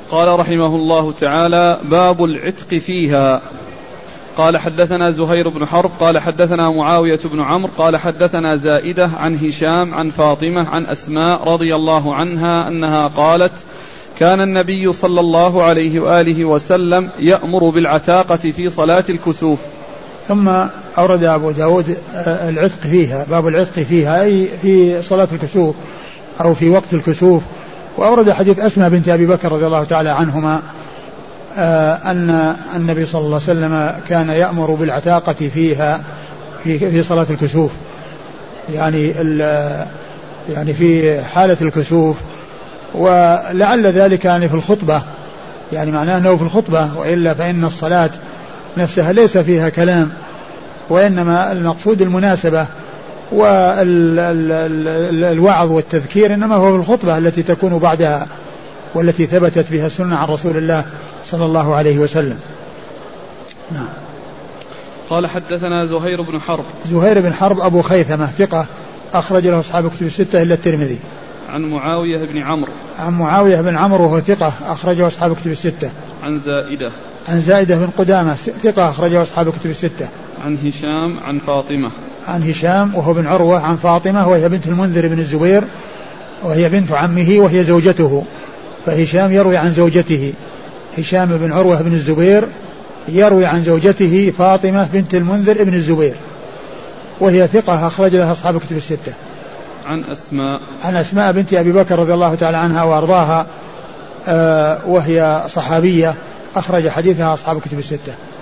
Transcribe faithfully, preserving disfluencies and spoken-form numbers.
قال رحمه الله تعالى: باب العتق فيها. قال حدثنا زهير بن حرب قال حدثنا معاوية بن عمرو قال حدثنا زائدة عن هشام عن فاطمة عن أسماء رضي الله عنها أنها قالت: كان النبي صلى الله عليه وآله وسلم يأمر بالعتاقة في صلاة الكسوف. ثم أورد أبو داود العتق فيها، باب العتق فيها أي في صلاة الكسوف أو في وقت الكسوف. وأورد حديث أسماء بنت أبي بكر رضي الله تعالى عنهما أن النبي صلى الله عليه وسلم كان يأمر بالعتاقة فيها في في صلاة الكسوف، يعني يعني في حالة الكسوف، ولعل ذلك يعني في الخطبة، يعني معناه أنه في الخطبة، وإلا فإن الصلاة نفسها ليس فيها كلام، وإنما المقصود المناسبة والوعظ والتذكير إنما هو في الخطبة التي تكون بعدها والتي ثبتت بها السنة عن رسول الله صلى الله عليه وسلم. نعم. قال حدثنا زهير بن حرب. زهير بن حرب أبو خيثمة ثقة أخرج له أصحاب كتب الستة إلا الترمذي. عن معاوية بن عمرو. عن معاوية بن عمرو وهو ثقة أخرجه أصحاب كتب الستة. عن زائدة. عن زائدة بن قدامة ثقة أخرجه أصحاب كتب الستة. عن هشام عن فاطمة. عن هشام وهو بن عروة عن فاطمة وهي بنت المنذر بن الزبير وهي بنت عمه وهي زوجته، فهشام يروي عن زوجته، هشام بن عروة بن الزبير يروي عن زوجته فاطمة بنت المنذر بن الزبير وهي ثقة أخرج لها أصحاب كتب الستة. عن أسماء. عن أسماء بنت أبي بكر رضي الله تعالى عنها وأرضاها، آه وهي صحابية أخرج حديثها أصحاب كتب الستة.